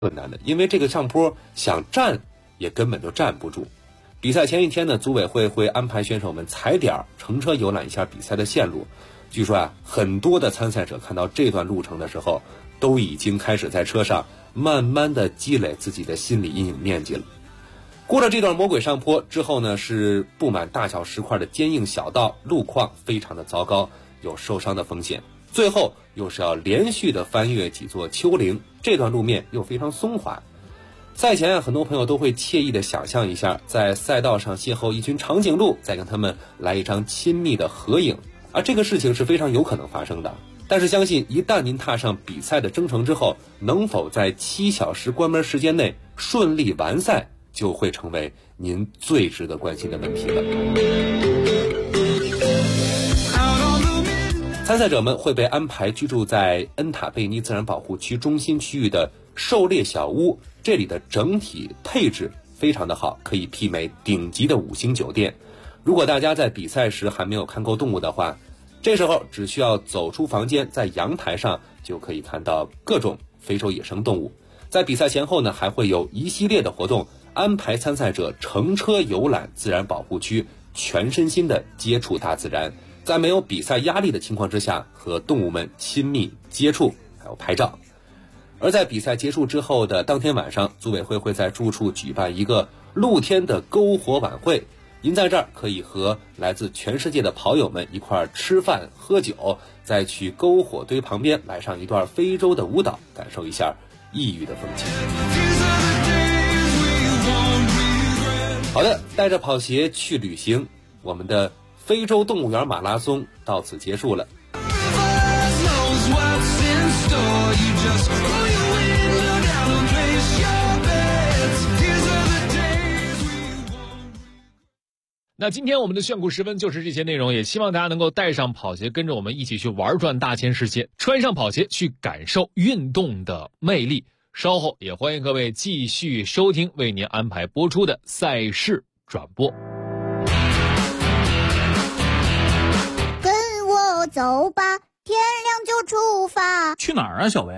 困难的，因为这个上坡想站也根本就站不住。比赛前一天呢，组委会会安排选手们踩点乘车游览一下比赛的线路。据说很多的参赛者看到这段路程的时候，都已经开始在车上慢慢的积累自己的心理阴影面积了。过了这段魔鬼上坡之后呢，是布满大小石块的坚硬小道，路况非常的糟糕，有受伤的风险。最后又是要连续的翻越几座丘陵，这段路面又非常松滑。赛前很多朋友都会惬意的想象一下，在赛道上邂逅一群长颈鹿，再跟他们来一张亲密的合影，而这个事情是非常有可能发生的。但是相信一旦您踏上比赛的征程之后，能否在7小时关门时间内顺利完赛，就会成为您最值得关心的问题了。参赛者们会被安排居住在恩塔贝尼自然保护区中心区域的狩猎小屋，这里的整体配置非常的好，可以媲美顶级的5星酒店。如果大家在比赛时还没有看够动物的话，这时候只需要走出房间，在阳台上就可以看到各种非洲野生动物。在比赛前后呢，还会有一系列的活动，安排参赛者乘车游览自然保护区，全身心的接触大自然，在没有比赛压力的情况之下，和动物们亲密接触，还有拍照。而在比赛结束之后的当天晚上，组委会会在住处举办一个露天的篝火晚会，您在这儿可以和来自全世界的跑友们一块吃饭喝酒，再去篝火堆旁边来上一段非洲的舞蹈，感受一下异域的风情。好的，带着跑鞋去旅行，我们的非洲动物园马拉松到此结束了。 那今天我们的炫酷时分就是这些内容，也希望大家能够带上跑鞋，跟着我们一起去玩转大千世界，穿上跑鞋去感受运动的魅力。稍后也欢迎各位继续收听为您安排播出的赛事转播。 跟我走吧，天亮就出发。 去哪儿啊，小薇？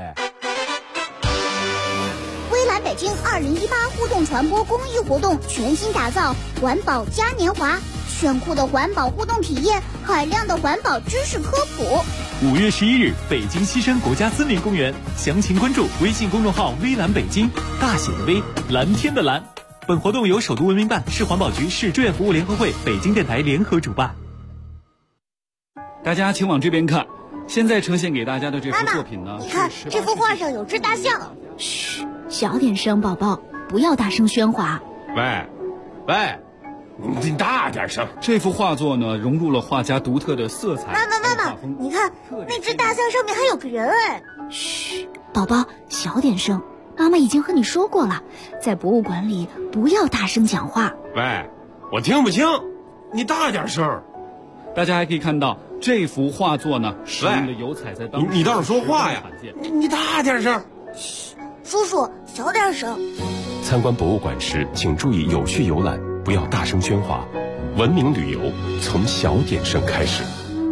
微蓝北京2018互动传播公益活动全新打造环保嘉年华，炫酷的环保互动体验，海量的环保知识科普。 5月11日，北京西山国家森林公园，详情关注微信公众号微蓝北京，大写的微，蓝天的蓝。本活动由首都文明办、市环保局、市志愿服务联合会、北京电台联合主办。大家请往这边看，现在呈现给大家的这幅作品呢， 你看这幅画上有只大象。 嘘，小点声，宝宝，不要大声喧哗。 喂，你大点声。 这幅画作呢，融入了画家独特的色彩。 妈妈，你看那只大象上面还有个人哎。 嘘，宝宝，小点声。妈妈已经和你说过了，在博物馆里不要大声讲话。 喂，我听不清，你大点声。 大家还可以看到这幅画作呢，使用的油彩在当时你倒是说话呀！你大点声。 嘘，叔叔小点声。 参观博物馆时，请注意有序游览，不要大声喧哗。文明旅游从小点声开始。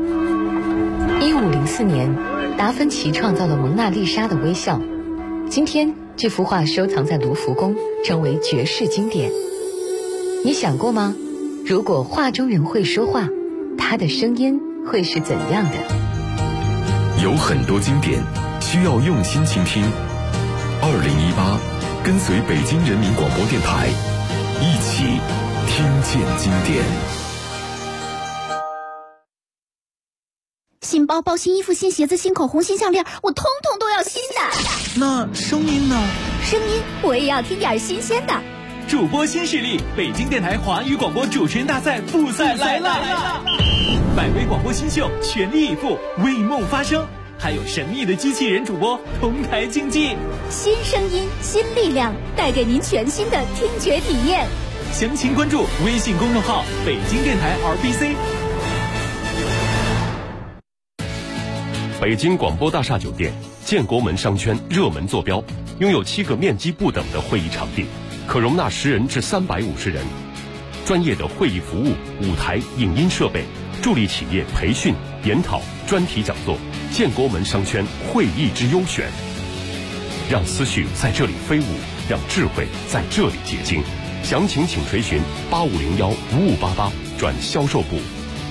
1504年，达芬奇创造了蒙娜丽莎的微笑。今天，这幅画收藏在卢浮宫，成为绝世经典。你想过吗？如果画中人会说话，他的声音会是怎样的？ 有很多经典需要用心倾听。2018，跟随北京人民广播电台，一起听见经典。 新包包、新衣服、新鞋子、新口红、新项链，我通通都要新的。 那声音呢？ 声音我也要听点新鲜的。 主播新势力，北京电台华语广播主持人大赛复赛来了！100位广播新秀全力以赴，为梦发声，还有神秘的机器人主播同台竞技。 新声音，新力量，带给您全新的听觉体验。 详情关注微信公众号北京电台 RBC。 北京广播大厦酒店建国门商圈热门坐标，拥有7个面积不等的会议场地，可容纳10人至350人。专业的会议服务、舞台、影音设备，助力企业培训、研讨、专题讲座，建国门商圈会议之优选。 让思绪在这里飞舞，让智慧在这里结晶。详情请垂询8501-5588转销售部。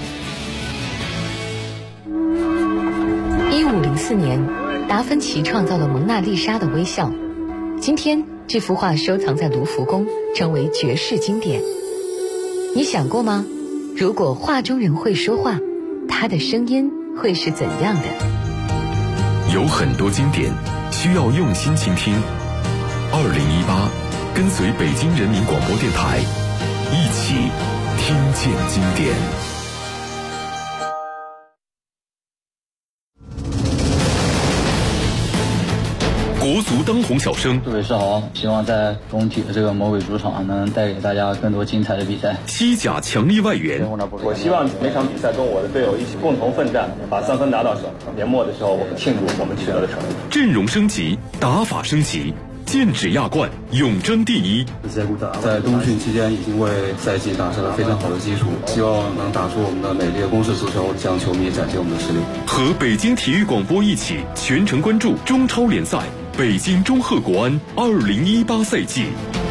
1504年，达芬奇创造了蒙娜丽莎的微笑。今天，这幅画收藏在卢浮宫，成为绝世经典。你想过吗？如果画中人会说话，他的声音会是怎样的？ 有很多经典需要用心倾听。2018，跟随北京人民广播电台，一起听见经典。国足当红小生， 各位是好，希望在中体的这个魔鬼主场能带给大家更多精彩的比赛。 西甲强力外援， 我希望每场比赛跟我的队友一起共同奋战，把3分拿到手。年末的时候，我们庆祝我们取得的成绩。 阵容升级，打法升级，剑指亚冠，永争第一。 在冬训期间已经为赛季打下了非常好的基础，希望能打出我们的美丽的攻势足球，向球迷展现我们的实力。 和北京体育广播一起全程关注中超联赛北京中赫国安2018赛季。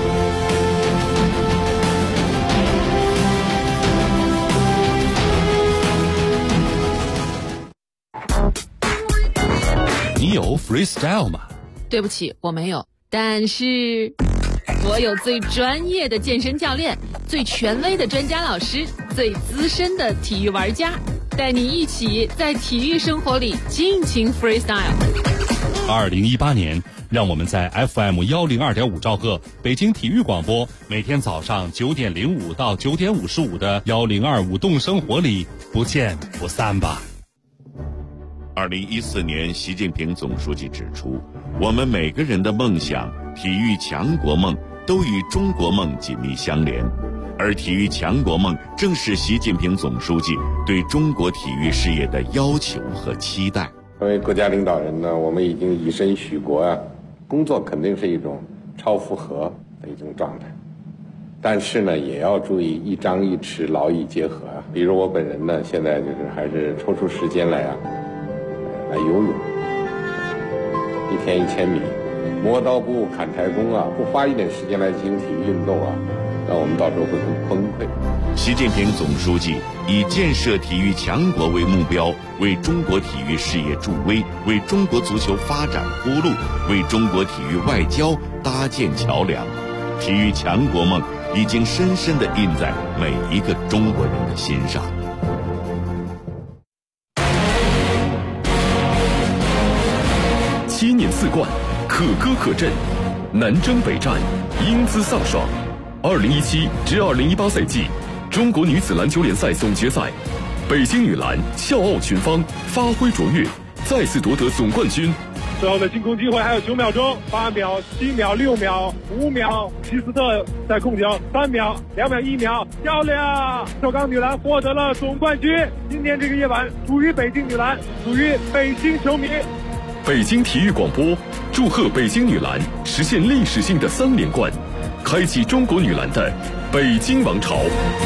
你有 freestyle 吗？ 对不起，我没有。但是我有最专业的健身教练，最权威的专家老师，最资深的体育玩家，带你一起在体育生活里尽情 freestyle。 2018年，让我们在 FM 102.5兆赫北京体育广播，每天早上9点05到9点55的102舞动生活里不见不散吧。 2014年，习近平总书记指出，我们每个人的梦想、体育强国梦都与中国梦紧密相连，而体育强国梦正是习近平总书记对中国体育事业的要求和期待。 作为国家领导人呢，我们已经以身许国啊，工作肯定是一种超负荷的一种状态，但是呢，也要注意一张一弛，劳逸结合啊。比如我本人呢，现在就是还是抽出时间来游泳，1天1000米，磨刀不误砍柴工啊，不花一点时间来进行体育运动啊，那我们到时候会很崩溃。 习近平总书记以建设体育强国为目标，为中国体育事业助威，为中国足球发展铺路，为中国体育外交搭建桥梁。体育强国梦已经深深地印在每一个中国人的心上。 7年4冠，可歌可阵，南征北战，英姿飒爽。2017至2018赛季中国女子篮球联赛总决赛，北京女篮笑傲群芳，发挥卓越，再次夺得总冠军。 最后的进攻机会还有9秒钟，8秒、7秒、6秒、5秒，齐斯特在控球，3秒、2秒、1秒，漂亮！首钢女篮获得了总冠军。今天这个夜晚属于北京女篮，属于北京球迷。 北京体育广播祝贺北京女篮实现历史性的3连冠，开启中国女篮的北京王朝。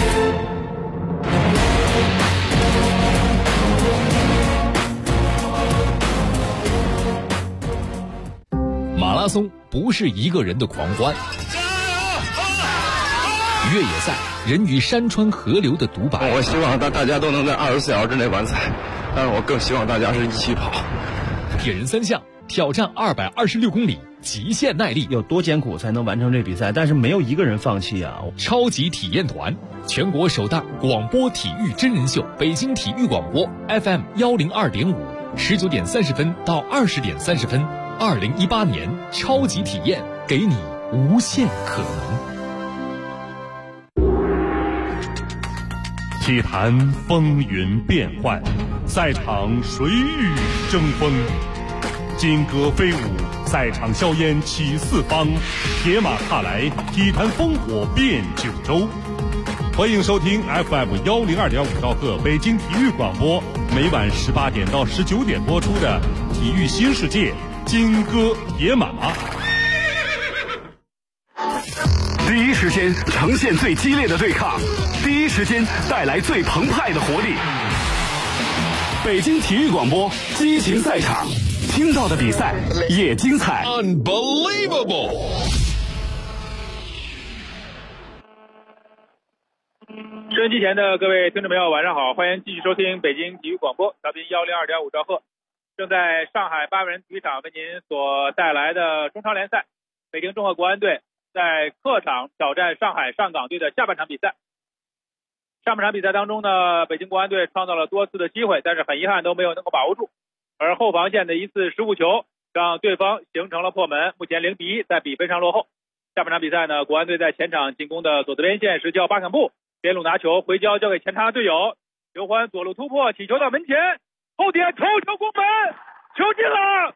马拉松不是一个人的狂欢，越野赛人与山川河流的独白。 我希望大家都能在24小时之内完赛，但是我更希望大家是一起跑。 铁人3项挑战226公里，极限耐力， 有多艰苦才能完成这比赛？但是没有一个人放弃啊！ 超级体验团，全国首档广播体育真人秀，北京体育广播 FM 102.5，19点30分到20点30分，2018年超级体验，给你无限可能。 体坛风云变幻，赛场谁与争锋？金戈飞舞，赛场硝烟起四方，铁马踏来，体坛烽火遍九州。欢迎收听 FM 102.5兆赫北京体育广播，每晚18点到19点播出的《体育新世界》金戈铁马。 第一时间呈现最激烈的对抗，第一时间带来最澎湃的活力。北京体育广播激情赛场， 听到的比赛也精彩。 Unbelievable！ 收音机前的各位听众朋友，晚上好，欢迎继续收听北京体育广播，调频102.5兆赫。正在上海8万人体育场为您所带来的中超联赛，北京中赫国安队在客场挑战上海上港队的下半场比赛。上半场比赛当中呢，北京国安队创造了多次的机会，但是很遗憾都没有能够把握住，而后防线的一次失误球让对方形成了破门，目前0-1，在比分上落后。下半场比赛呢，国安队在前场进攻的左侧边线是叫巴坎布，边路拿球回交交给前插队友刘欢，左路突破起球到门前，后点头球攻门，球进了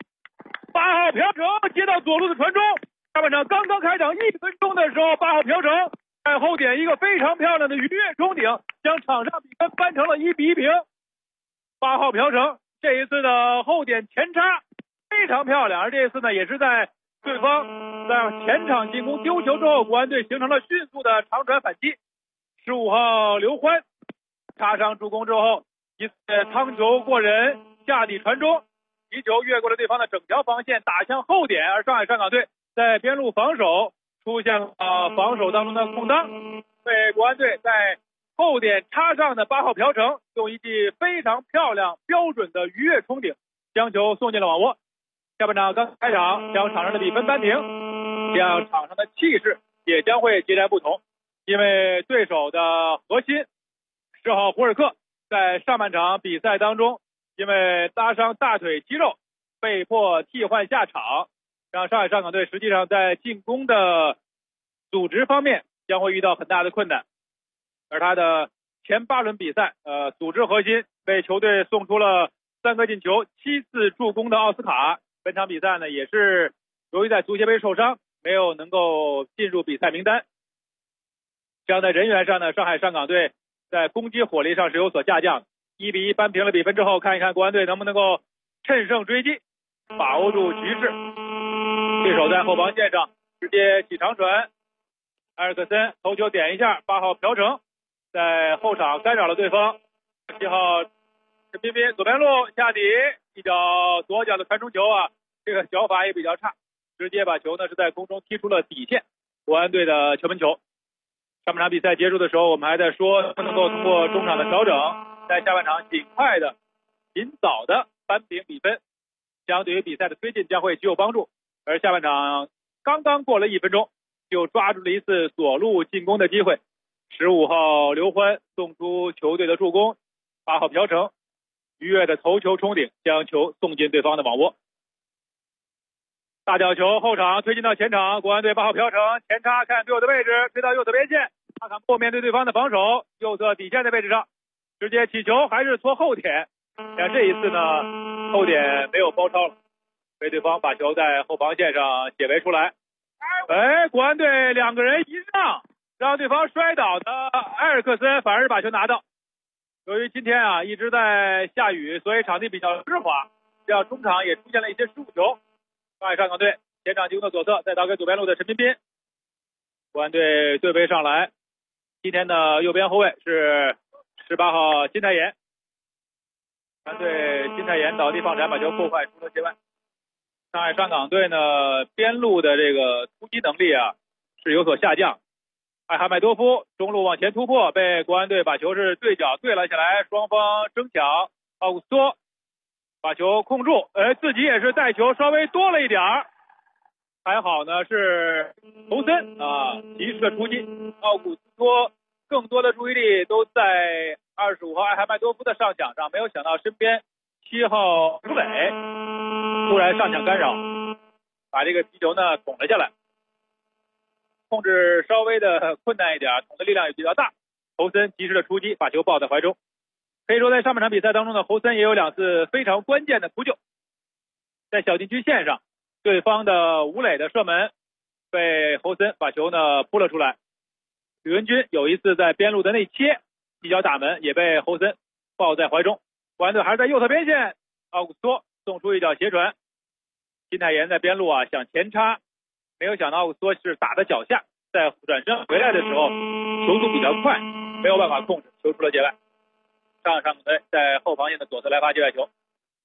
，8号朴成接到左路的传中。下半场刚刚开场1分钟的时候，8号朴成在后点一个非常漂亮的鱼跃冲顶，将场上比分扳成了1-1平。8号朴成这一次的后点前插非常漂亮，而这一次呢也是在对方在前场进攻丢球之后，国安队形成了迅速的长传反击。15号刘欢插上助攻之后，一次趟球过人，下底传中，皮球越过了对方的整条防线，打向后点，而上海上港队在边路防守出现了防守当中的空当，被国安队在后点插上的8号朴成用一记非常漂亮标准的鱼跃冲顶将球送进了网窝。下半场刚开场，将场上的比分扳平，这样场上的气势也将会截然不同，因为对手的核心10号胡尔克在上半场比赛当中因为拉伤大腿肌肉被迫替换下场，让上海上港队实际上在进攻的组织方面将会遇到很大的困难。而他的前8轮比赛组织核心为球队送出了3个进球7次助攻的奥斯卡，本场比赛呢也是由于在足协杯受伤没有能够进入比赛名单。这样在人员上呢，上海上港队在攻击火力上是有所下降，1-1扳平了比分之后，看一看国安队能不能够趁胜追击，把握住局势。对手在后防线上直接起长传，埃尔克森头球点一下，8号朴成在后场干扰了对方，7号陈彬彬左边路下底一脚左脚的传中球这个脚法也比较差，直接把球呢是在空中踢出了底线，国安队的球门球。上半场比赛结束的时候，我们还在说能不能够通过中场的调整，在下半场尽快的尽早的扳平比分，这样对于比赛的推进将会具有帮助。而下半场刚刚过了1分钟，就抓住了一次左路进攻的机会，15号刘欢送出球队的助攻，8号朴成愉悦的头球冲顶，将球送进对方的网窝。大角球后场推进到前场，国安队8号朴成前插看队友的位置，推到右侧边线，他看后面对对方的防守，右侧底线的位置上直接起球，还是搓后点，但这一次呢后点没有包抄了，被对方把球在后防线上解围出来。国安队2个人一让对方摔倒的埃尔克森反而把球拿到。由于今天一直在下雨，所以场地比较湿滑，这样中场也出现了一些失误球。上海上港队前场进攻的左侧再倒给左边路的陈彬彬，国安队对位上来，今天的右边后卫是18号金泰妍，国安队金泰妍倒地放铲把球破坏出了界外。上海上港队呢边路的这个突击能力是有所下降，艾哈迈多夫中路往前突破，被国安队把球是对角对了下来，双方争抢，奥古斯托把球控住，自己也是带球稍微多了一点儿，还好呢是侯森及时的出击，奥古斯托更多的注意力都在25号艾哈迈多夫的上抢上，没有想到身边7号吴磊突然上抢干扰，把这个皮球呢捅了下来，控制稍微的困难一点，捅的力量也比较大，侯森及时的出击把球抱在怀中。可以说在上半场比赛当中呢，侯森也有2次非常关键的扑救，在小禁区线上对方的吴磊的射门被侯森把球呢扑了出来，吕文君有一次在边路的内切一脚打门也被侯森抱在怀中。国安队还是在右侧边线，奥古斯托送出一脚斜传，金泰妍在边路想前插，没有想到奥古斯托是打在脚下，在转身回来的时候球速比较快，没有办法控制，球出了界外。上港队在后防线的左侧来发界外球，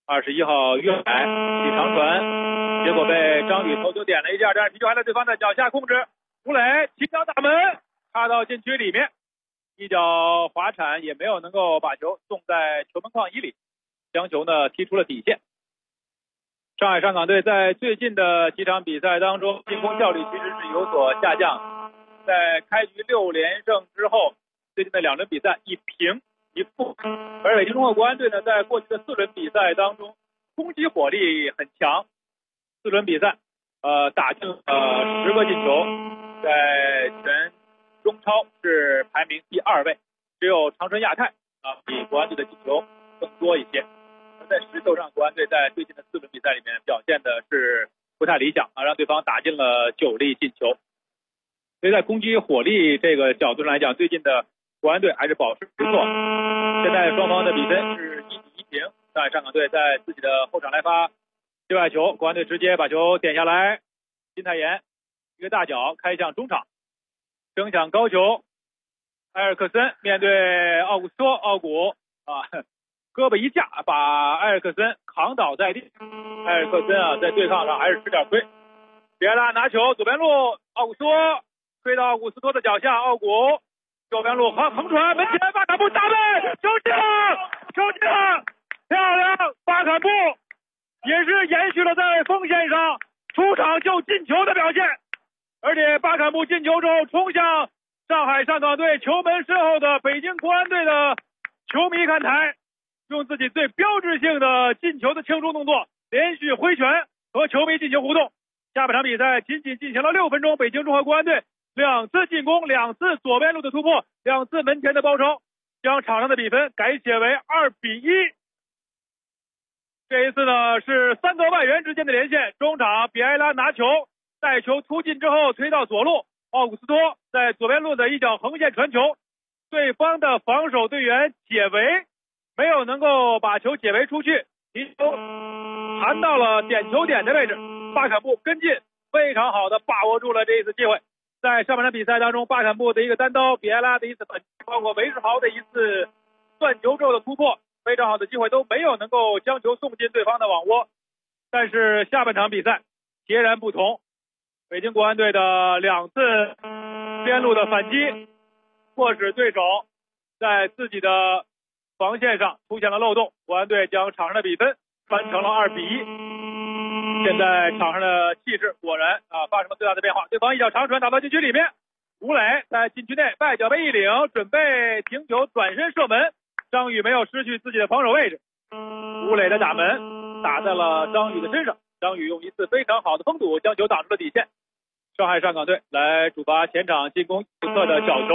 21号于海一长传，结果被张宇头球点了一下，但是皮球还在对方的脚下控制。吴磊起脚打门，插到禁区里面，一脚滑铲也没有能够把球送在球门框以里，将球呢踢出了底线。上海上港队在最近的几场比赛当中，进攻效率其实是有所下降。在开局6连胜之后，最近的2轮比赛1平1负。而北京中赫国安队呢，在过去的4轮比赛当中，攻击火力很强，4轮比赛打进了10个进球，在全中超是排名第2位，只有长春亚泰比国安队的进球更多一些。而在实球上，国安队在最近的4轮比赛里面表现的是不太理想让对方打进了9粒进球。所以在攻击火力这个角度上来讲，最近的国安队还是保持不错。现在双方的比分是1比1平。上海上港队在自己的后场来发界外球，国安队直接把球点下来，金泰妍一个大脚开向中场，争抢高球，埃尔克森面对奥古斯托，奥古胳膊一架把埃尔克森扛倒在地。埃尔克森在对抗上还是吃点亏。比埃拉拿球左边路，奥古斯托推到奥古斯托的脚下，奥古右边路横传门前，巴坎布大门球进了，漂亮！巴坎布也是延续了在锋线上出场就进球的表现，而且巴坎布进球之后冲向上海上港队球门身后的北京国安队的球迷看台，用自己最标志性的进球的庆祝动作连续挥拳和球迷进行互动。下半场比赛仅仅进行了6分钟，北京中赫国安队2次进攻，2次左边路的突破，2次门前的包抄，将场上的比分改写为2比1。这一次呢是3个外援之间的连线，中场比埃拉拿球带球突进之后推到左路，奥古斯托在左边路的一脚横线传球，对方的防守队员解围，没有能够把球解围出去，皮球弹到了点球点的位置，巴坎布跟进，非常好的把握住了这一次机会。在上半场比赛当中，巴坎布的一个单刀，比埃拉的一次反击，包括韦世豪的一次断球之后的突破，非常好的机会都没有能够将球送进对方的网窝。但是下半场比赛截然不同，北京国安队的2次边路的反击，迫使对手在自己的防线上出现了漏洞，国安队将场上的比分翻成了2比1。现在场上的气势果然发生了最大的变化，对方一脚长传打到禁区里面，吴磊在禁区内外脚背一领，准备停球转身射门，张宇没有失去自己的防守位置，吴磊的打门打在了张宇的身上，张宇用一次非常好的封堵将球挡出了底线。上海上港队来主罚前场进攻右侧的角球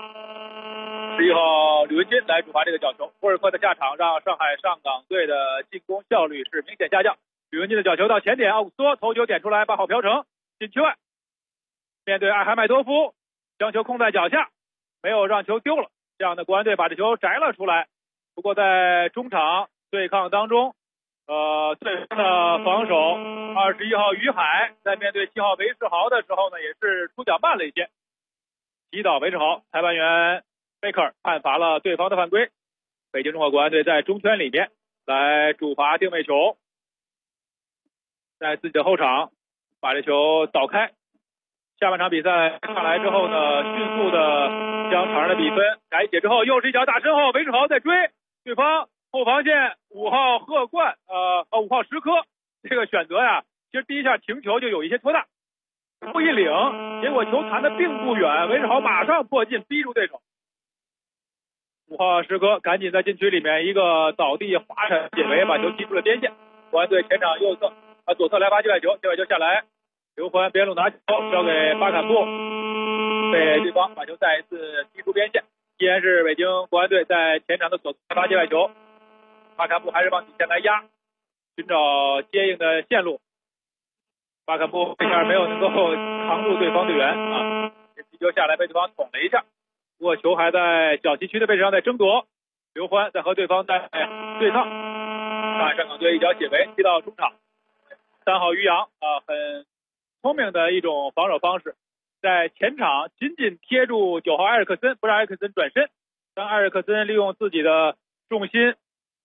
，11号吕文君来主罚这个角球，博尔克的下场让上海上港队的进攻效率是明显下降。吕文君的角球到前点，奥古斯托头球点出来，8号朴成禁区外，面对艾哈迈多夫将球控在脚下，没有让球丢了，这样的国安队把这球摘了出来。不过在中场对抗当中对方的防守21号于海在面对7号韦世豪的时候呢，也是出脚慢了一些，击倒韦世豪，裁判员贝克尔判罚了对方的犯规。北京中赫国安队在中圈里面来主罚定位球，在自己的后场把这球倒开。下半场比赛上来之后呢，迅速的将场上的比分改写之后，又是一脚大身后，韦世豪在追对方后防线5号贺冠5号石科，这个选择呀，其实第一下停球就有一些拖大，不一领，结果球弹的并不远，韦世豪马上迫近逼住对手。5号石科赶紧在禁区里面一个倒地滑铲解围，把球踢出了边线。国安队前场右侧左侧来发界外球，界外球下来，刘欢边路拿球交给巴坎布，被对方把球再一次踢出边线。依然是北京国安队在前场的左侧发界外球，巴坎布还是往底线来压，寻找接应的线路。巴坎布这下没有能够扛住对方队员这踢球下来被对方捅了一下，不过球还在小禁区的位置上在争夺，刘欢在和对方在对抗。上海上港队一脚解围踢到中场，3号于洋很聪明的一种防守方式，在前场紧紧贴住9号埃尔克森，不让埃尔克森转身，让埃尔克森利用自己的重心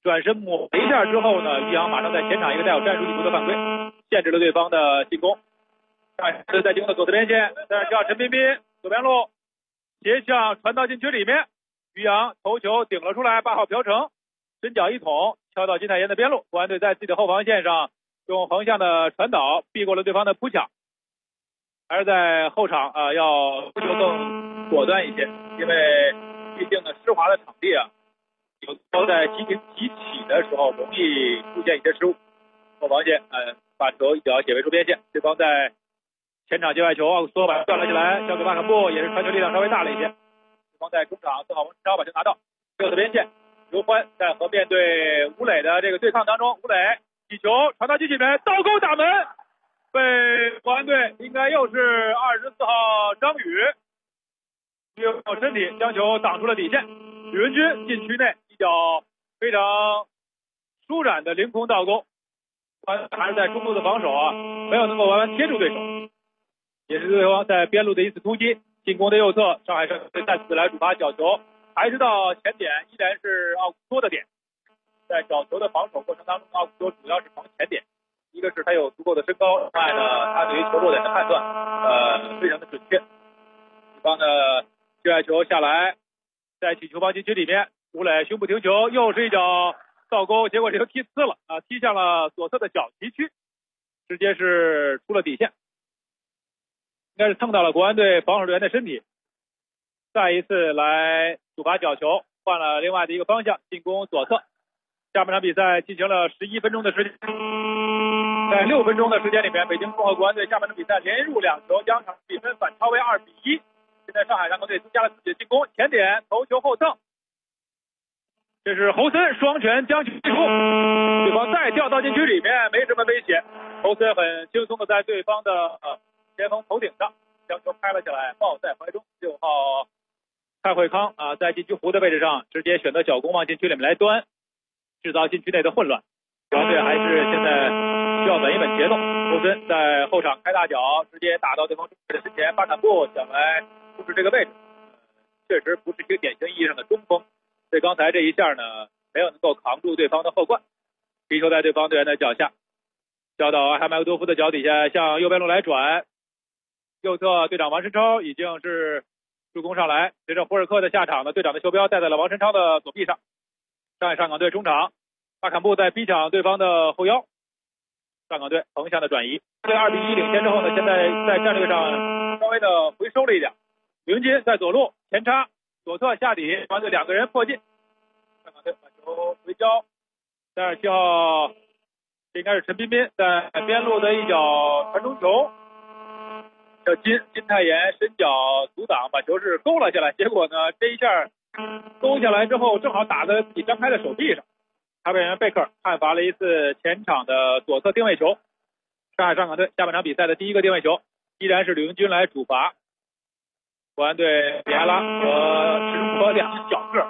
转身抹了一下之后呢，于洋马上在前场一个带有战术意图的犯规，限制了对方的进攻。在进攻的左侧边线，再叫陈彬彬左边路斜向传到禁区里面，于洋头球顶了出来，8号朴成伸脚一捅，敲到金泰妍的边路。国安队在自己的后防线上用横向的传导避过了对方的扑抢，还是在后场要求更果断一些，因为毕竟呢湿滑的场地有时候在急停急起的时候容易出现一些失误。后防线把球一脚解围出边线，对方在前场界外球，奥古斯托把断了起来，交给巴坎布，也是传球力量稍微大了一些。对方在中场4号王志超把球拿到右侧边线，刘欢在和面对吴磊的这个对抗当中，吴磊起球传到禁区里面，倒钩打门，被国安队应该又是24号张宇用身体将球挡出了底线。吕文君禁区内一脚非常舒展的凌空倒钩，还是在中路的防守没有能够完完贴住对手，也是对方在边路的一次突击。进攻的右侧，上海上港队再次来主罚角球，还是到前点，依然是奥古斯托的点。在角球的防守过程当中，奥古斯托主要是防前点，一个是他有足够的身高，另外呢，他对于球落点的判断非常的准确。对方的界外球下来，在起球方禁区里面，吴磊胸部停球，又是一脚倒钩，结果这球踢呲了踢向了左侧的角旗区，直接是出了底线，应该是蹭到了国安队防守队员的身体。再一次来主罚角球，换了另外的一个方向，进攻左侧。下半场比赛进行了11分钟的时间，在6分钟的时间里面，北京共和国安队下半场比赛连入2球，将场比分反超为2-1。现在上海上港队增加了自己的进攻，前点头球后蹭，这是侯森双拳将球击出，对方再掉到禁区里面，没什么危险。侯森很轻松的在对方的前锋头顶上将球拍了起来，抱在怀中。6号蔡慧康在禁区弧的位置上直接选择小攻往禁区里面来端，制造禁区内的混乱。国安队还是现在需要稳一稳节奏。侯森在后场开大脚，直接打到对方的身前，巴坎布想来布置这个位置，确实不是一个典型意义上的中锋。所以刚才这一下呢，没有能够扛住对方的后灌，皮球在对方队员的脚下，交到阿哈迈克多夫的脚底下，向右边路来转。右侧队长王申超已经是助攻上来，随着胡尔克的下场呢，队长的袖标戴在了王申超的左臂上。上海上港队中场，巴坎布在逼抢对方的后腰，上港队横向的转移。对2-1领先之后呢，现在在战略上稍微的回收了一点。吕文金在左路前插，左侧下底，团队2个人迫近，上港队把球回交。37号这应该是陈彬彬在边路的一脚传中球，叫金泰妍伸脚阻挡，把球是勾了下来。结果呢，这一下勾下来之后，正好打在自己张开的手臂上。他被人贝克判罚了一次前场的左侧定位球。上海上港队下半场比赛的第一个定位球，依然是吕文君来主罚。国安队比埃拉和池中国2个小个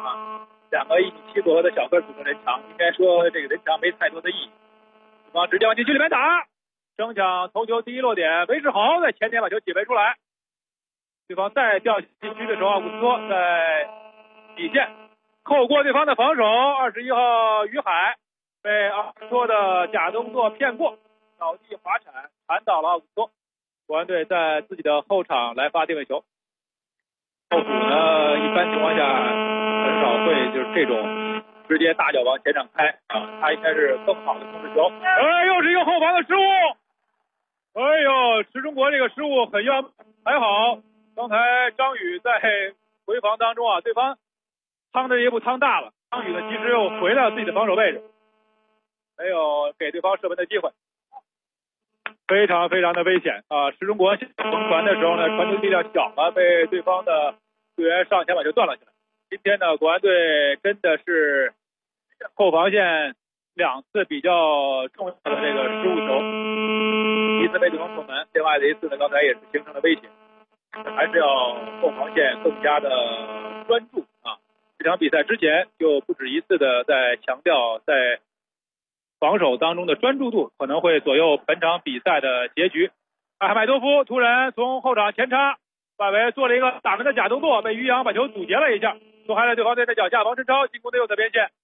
2个1.7米左右的小个组成人墙，应该说这个人墙没太多的意义。对方直接往禁区里面打，争抢头球第一落点，韦世豪在前点把球解围出来。对方再掉禁区的时候，奥古斯托在底线扣过对方的防守，21号于海被奥古斯托的假动作骗过，倒地滑铲铲倒了奥古斯托。国安队在自己的后场来发定位球。后补呢，一般情况下很少会就是这种直接大脚往前场开他应该是更好的控制球。又是一个后防的失误。哎呦，池中国这个失误很冤，还好刚才张宇在回防当中对方趟的一步趟大了，张宇呢其实又回到自己的防守位置，没有给对方射门的机会，非常非常的危险池中国横传的时候呢，传球力量小了，被对方的队员上前把球断了起来。今天呢，国安队真的是后防线2次比较重要的这个失误球，一次被对方破门，另外的一次呢，刚才也是形成了威胁。还是要后防线更加的专注这场比赛之前就不止一次的在强调，在防守当中的专注度可能会左右本场比赛的结局。阿哈迈多夫突然从后场前插，外围做了一个打门的假动作，被于洋把球阻截了一下，球还在对方队的脚下。王申超进攻的右侧边线，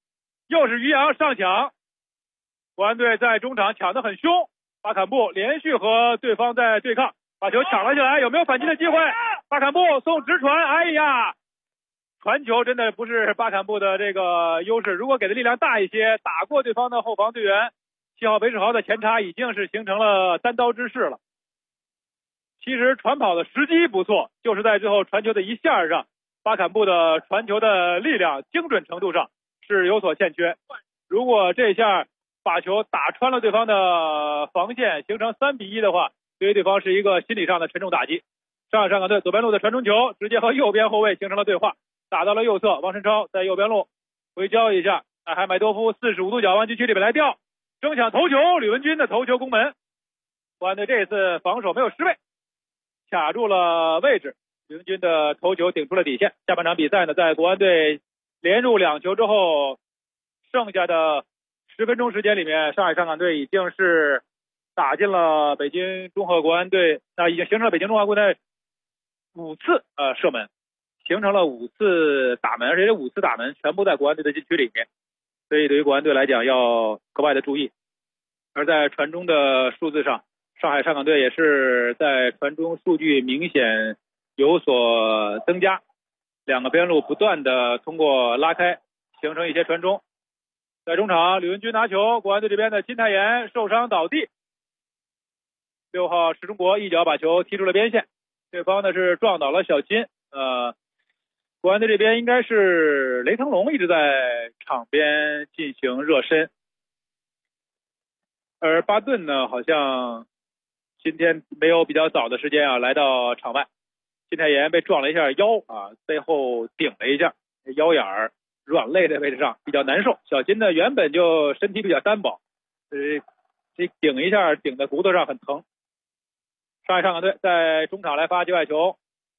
又是于洋上抢，国安队在中场抢得很凶，巴坎布连续和对方在对抗，把球抢了下来，有没有反击的机会？巴坎布送直传，哎呀，传球真的不是巴坎布的这个优势，如果给的力量大一些，打过对方的后防队员7号韦世豪的前插，已经是形成了单刀之势了。其实传跑的时机不错，就是在最后传球的一下上，巴坎布的传球的力量精准程度上是有所欠缺。如果这下把球打穿了对方的防线，形成3-1的话，对于对方是一个心理上的沉重打击。上海上港队左边路的传中球直接和右边后卫形成了对话，打到了右侧，王申超在右边路回交一下，海买多夫45度角往禁区里面来吊，争抢头球，吕文君的头球攻门。国安队这次防守没有失位，卡住了位置，吕文君的头球顶出了底线。下半场比赛呢，在国安队连入2球之后，剩下的10分钟时间里面，上海上港队已经是打进了北京中赫国安队，已经形成了北京中华国安队5次射门，形成了5次打门，而且这5次打门全部在国安队的禁区里面，所以对于国安队来讲要格外的注意。而在传中的数字上，上海上港队也是在传中数据明显有所增加，2个边路不断的通过拉开形成一些传中。在中场，吕文君拿球，国安队这边的金泰妍受伤倒地，6号石中国一脚把球踢出了边线，对方呢是撞倒了小金。国安队这边应该是雷腾龙一直在场边进行热身，而巴顿呢好像今天没有比较早的时间来到场外。金泰妍被撞了一下腰背后顶了一下，腰眼儿软肋的位置上比较难受。小金呢原本就身体比较单薄，这顶一下顶在骨头上很疼。上海上港队在中场来发界外球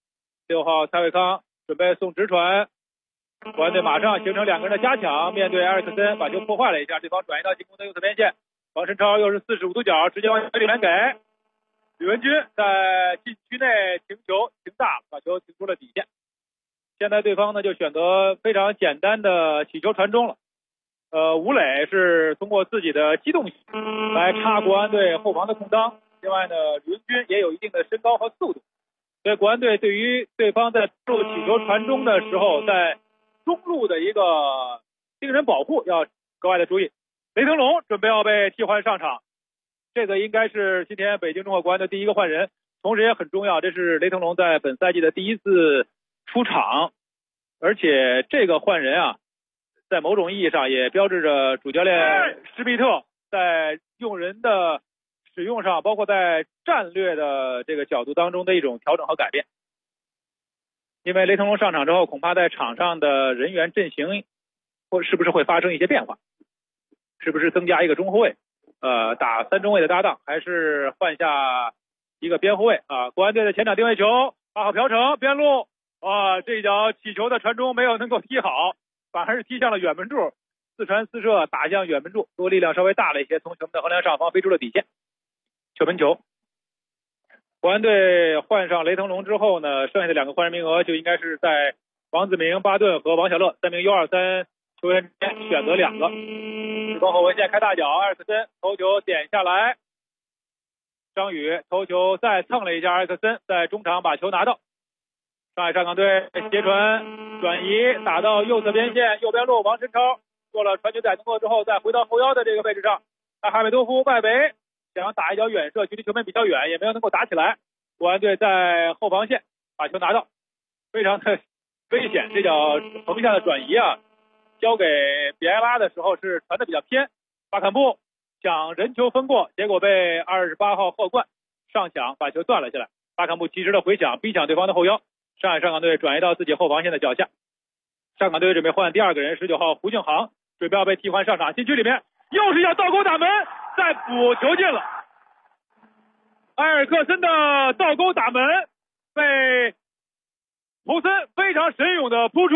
，6号蔡伟康准备送直传，国安队马上形成2个人的加强，面对埃尔克森把球破坏了一下，对方转移到进攻的右侧边线，王申超又是45度角直接往里面给吕文君，在禁区内停球停大了，把球停出了底线。现在对方呢就选择非常简单的起球传中了，吴磊是通过自己的机动性来插国安队后防的空当，另外呢吕文君也有一定的身高和速度，所以国安队对于对方在做起球传中的时候，在中路的一个精神保护要格外的注意。雷腾龙准备要被替换上场，这个应该是今天北京中赫国安的第一个换人，同时也很重要，这是雷腾龙在本赛季的第一次出场，而且这个换人在某种意义上也标志着主教练施密特在用人的使用上，包括在战略的这个角度当中的一种调整和改变。因为雷腾龙上场之后，恐怕在场上的人员阵型是不是会发生一些变化，是不是增加一个中后卫打3中卫的搭档，还是换下一个边后卫国安队的前场定位球8号朴成边路这一脚起球的传中没有能够踢好，反而是踢向了远门柱，4传4射打向远门柱，不过力量稍微大了一些，从球门的横梁上方飞出了底线，球门球。国安队换上雷腾龙之后呢，剩下的2个换人名额就应该是在王子明、巴顿和王小乐3名U23球员之间选择2个。日光后卫线开大脚，埃尔克森头球点下来，张宇头球再蹭了一下，埃尔克森在中场把球拿到。上海上港队斜传转移打到右侧边线，右边路王申超做了传球载动作之后，再回到后腰的这个位置上，哈梅多夫外围想打一脚远射，距离球门比较远，也没有能够打起来。国安队在后防线把球拿到，非常的危险。这脚横向的转移交给比埃拉的时候是传的比较偏，巴坎布想人球分过，结果被28号霍冠上抢把球断了下来。巴坎布及时的回抢，逼抢对方的后腰，上海上港队转移到自己后防线的脚下。上港队准备换第2个人，19号胡敬航准备要被替换上场，禁区里面又是要倒钩打门，再补球进了。埃尔克森的倒钩打门被侯森非常神勇的扑出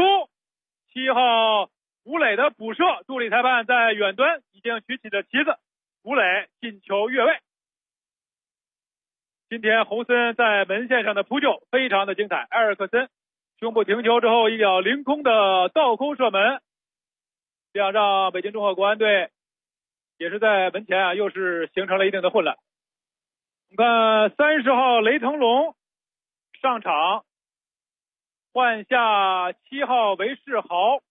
，7号吴磊的补射，助理裁判在远端已经举起了旗子，吴磊进球越位。今天侯森在门线上的扑救非常的精彩，埃尔克森胸部停球之后一脚凌空的倒钩射门这样让北京中赫国安队也是在门前又是形成了一定的混乱。我们看30号雷腾龙上场，换下7号韦世豪。